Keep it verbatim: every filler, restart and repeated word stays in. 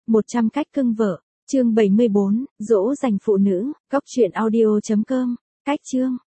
một trăm cách cưng vợ, chương bảy mươi bốn, dỗ dành phụ nữ, góc truyện audio chấm com, cách chương.